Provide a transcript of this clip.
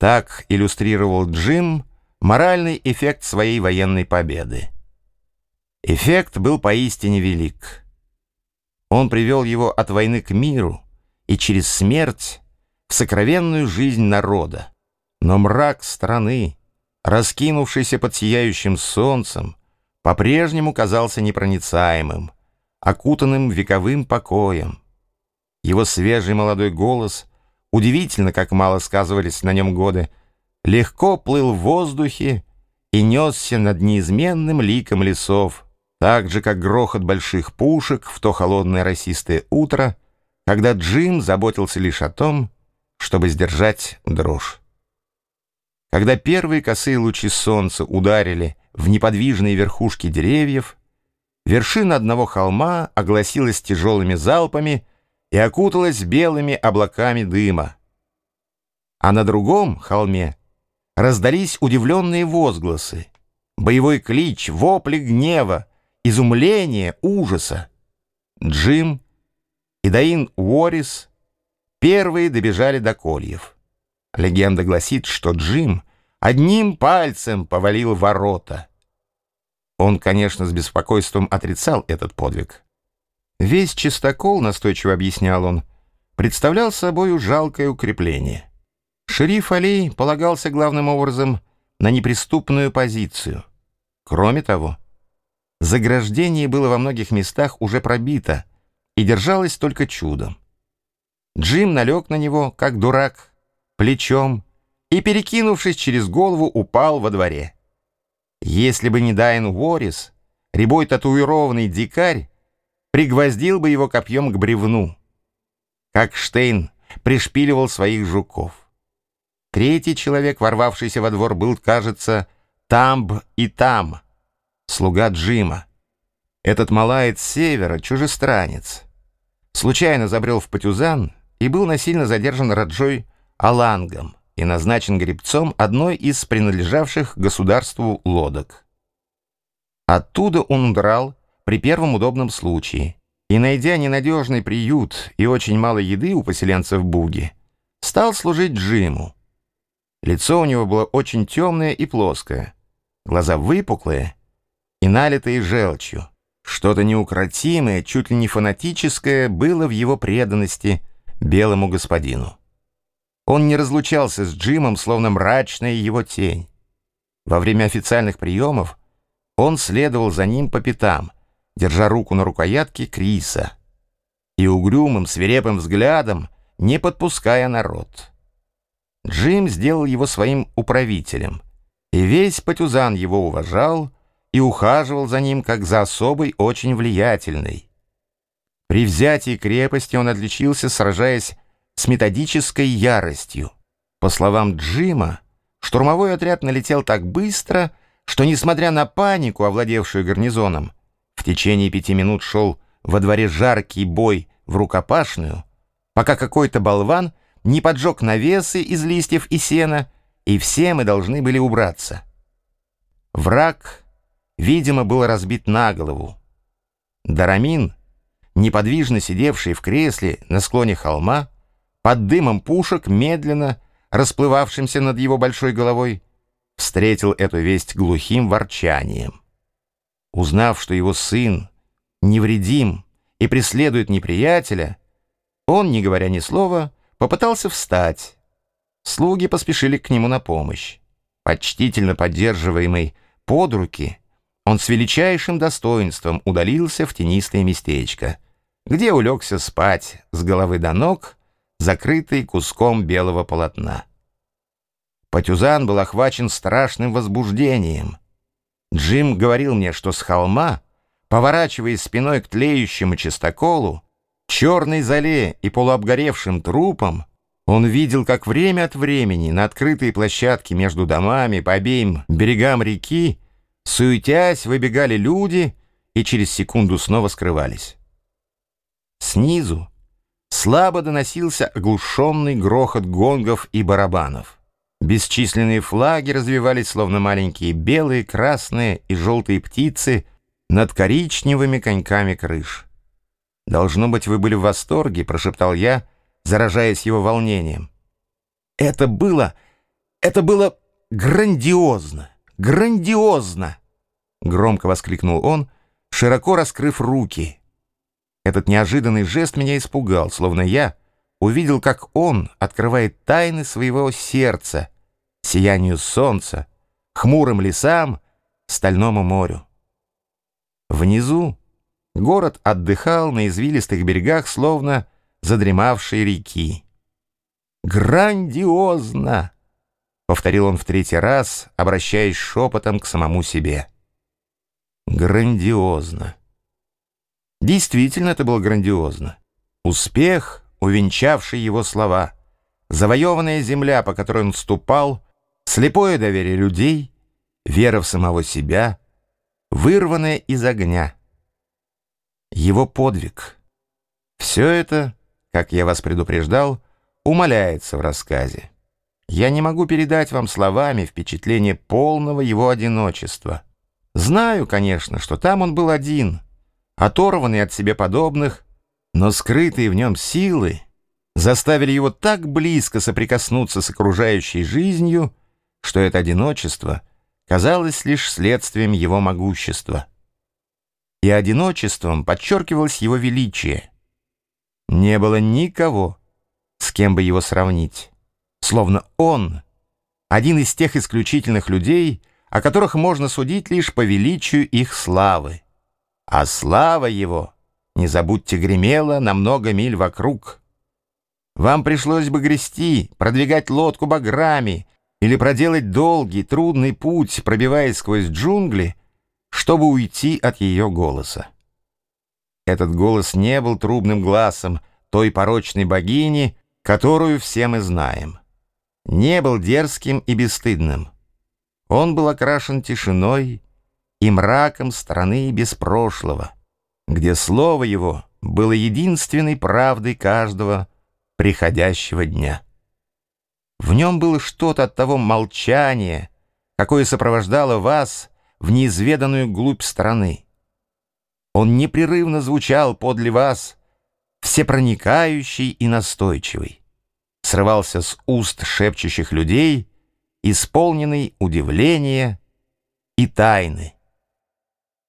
Так иллюстрировал Джим моральный эффект своей военной победы. Эффект был поистине велик. Он привел его от войны к миру и через смерть в сокровенную жизнь народа. Но мрак страны, раскинувшийся под сияющим солнцем, по-прежнему казался непроницаемым, окутанным вековым покоем. Его свежий молодой голос, удивительно, как мало сказывались на нем годы, легко плыл в воздухе и несся над неизменным ликом лесов, так же, как грохот больших пушек в то холодное росистое утро, когда Джим заботился лишь о том, чтобы сдержать дрожь. Когда первые косые лучи солнца ударили в неподвижные верхушки деревьев, вершина одного холма огласилась тяжелыми залпами и окуталась белыми облаками дыма. А на другом холме раздались удивленные возгласы, боевой клич, вопли гнева, изумления, ужаса. Джим и Даин Уоррис первые добежали до кольев. Легенда гласит, что Джим одним пальцем повалил ворота. Он, конечно, с беспокойством отрицал этот подвиг. Весь чистокол, настойчиво объяснял он, представлял собою жалкое укрепление. Шериф Али полагался главным образом на неприступную позицию. Кроме того, заграждение было во многих местах уже пробито и держалось только чудом. Джим налег на него, как дурак, плечом, и, перекинувшись через голову, упал во дворе. Если бы не Даин Уоррис, рябой татуированный дикарь пригвоздил бы его копьем к бревну, как Штейн пришпиливал своих жуков. Третий человек, ворвавшийся во двор, был, кажется, Тамб и Там, слуга Джима. Этот малаец с севера, чужестранец, случайно забрел в Патюзан и был насильно задержан Раджой Алангом и назначен гребцом одной из принадлежавших государству лодок. Оттуда он удрал при первом удобном случае и, найдя ненадежный приют и очень мало еды у поселенцев Буги, стал служить Джиму. Лицо у него было очень темное и плоское, глаза выпуклые и налитые желчью. Что-то неукротимое, чуть ли не фанатическое было в его преданности белому господину. Он не разлучался с Джимом, словно мрачная его тень. Во время официальных приемов он следовал за ним по пятам, держа руку на рукоятке Криса и угрюмым свирепым взглядом не подпуская народ. Джим сделал его своим управителем, и весь Патюзан его уважал и ухаживал за ним как за особой очень влиятельной. При взятии крепости он отличился, сражаясь с методической яростью. По словам Джима, штурмовой отряд налетел так быстро, что, несмотря на панику, овладевшую гарнизоном, в течение 5 минут шел во дворе жаркий бой в рукопашную, пока какой-то болван не поджег навесы из листьев и сена, и все мы должны были убраться. Враг, видимо, был разбит на голову. Дарамин, неподвижно сидевший в кресле на склоне холма, под дымом пушек, медленно расплывавшимся над его большой головой, встретил эту весть глухим ворчанием. Узнав, что его сын невредим и преследует неприятеля, он, не говоря ни слова, попытался встать. Слуги поспешили к нему на помощь. Почтительно поддерживаемый под руки, он с величайшим достоинством удалился в тенистое местечко, где улегся спать с головы до ног, закрытый куском белого полотна. Патюзан был охвачен страшным возбуждением. Джим говорил мне, что с холма, поворачиваясь спиной к тлеющему чистоколу, черной золе и полуобгоревшим трупам, он видел, как время от времени на открытые площадки между домами по обеим берегам реки, суетясь, выбегали люди и через секунду снова скрывались. Снизу слабо доносился оглушенный грохот гонгов и барабанов. Бесчисленные флаги развивались, словно маленькие белые, красные и желтые птицы над коричневыми коньками крыш. «Должно быть, вы были в восторге», — прошептал я, заражаясь его волнением. Это было грандиозно, грандиозно! Громко воскликнул он, широко раскрыв руки. Этот неожиданный жест меня испугал, словно я увидел, как он открывает тайны своего сердца, сиянию солнца, хмурым лесам, стальному морю. Внизу город отдыхал на извилистых берегах, словно задремавшие реки. «Грандиозно!» — повторил он в третий раз, обращаясь шепотом к самому себе. «Грандиозно!» Действительно, это было грандиозно. Успех, увенчавший его слова, завоеванная земля, по которой он ступал, слепое доверие людей, вера в самого себя, вырванная из огня. Его подвиг. Все это, как я вас предупреждал, умаляется в рассказе. Я не могу передать вам словами впечатление полного его одиночества. Знаю, конечно, что там он был один, оторванный от себе подобных, но скрытые в нем силы заставили его так близко соприкоснуться с окружающей жизнью, что это одиночество казалось лишь следствием его могущества. И одиночеством подчеркивалось его величие. Не было никого, с кем бы его сравнить, словно он — один из тех исключительных людей, о которых можно судить лишь по величию их славы. А слава его, не забудьте, гремела на много миль вокруг. Вам пришлось бы грести, продвигать лодку баграми или проделать долгий, трудный путь, пробиваясь сквозь джунгли, чтобы уйти от ее голоса. Этот голос не был трубным гласом той порочной богини, которую все мы знаем. Не был дерзким и бесстыдным. Он был окрашен тишиной и мраком страны без прошлого, где слово его было единственной правдой каждого приходящего дня. В нем было что-то от того молчания, какое сопровождало вас в неизведанную глубь страны. Он непрерывно звучал подле вас, всепроникающий и настойчивый, срывался с уст шепчущих людей, исполненный удивления и тайны.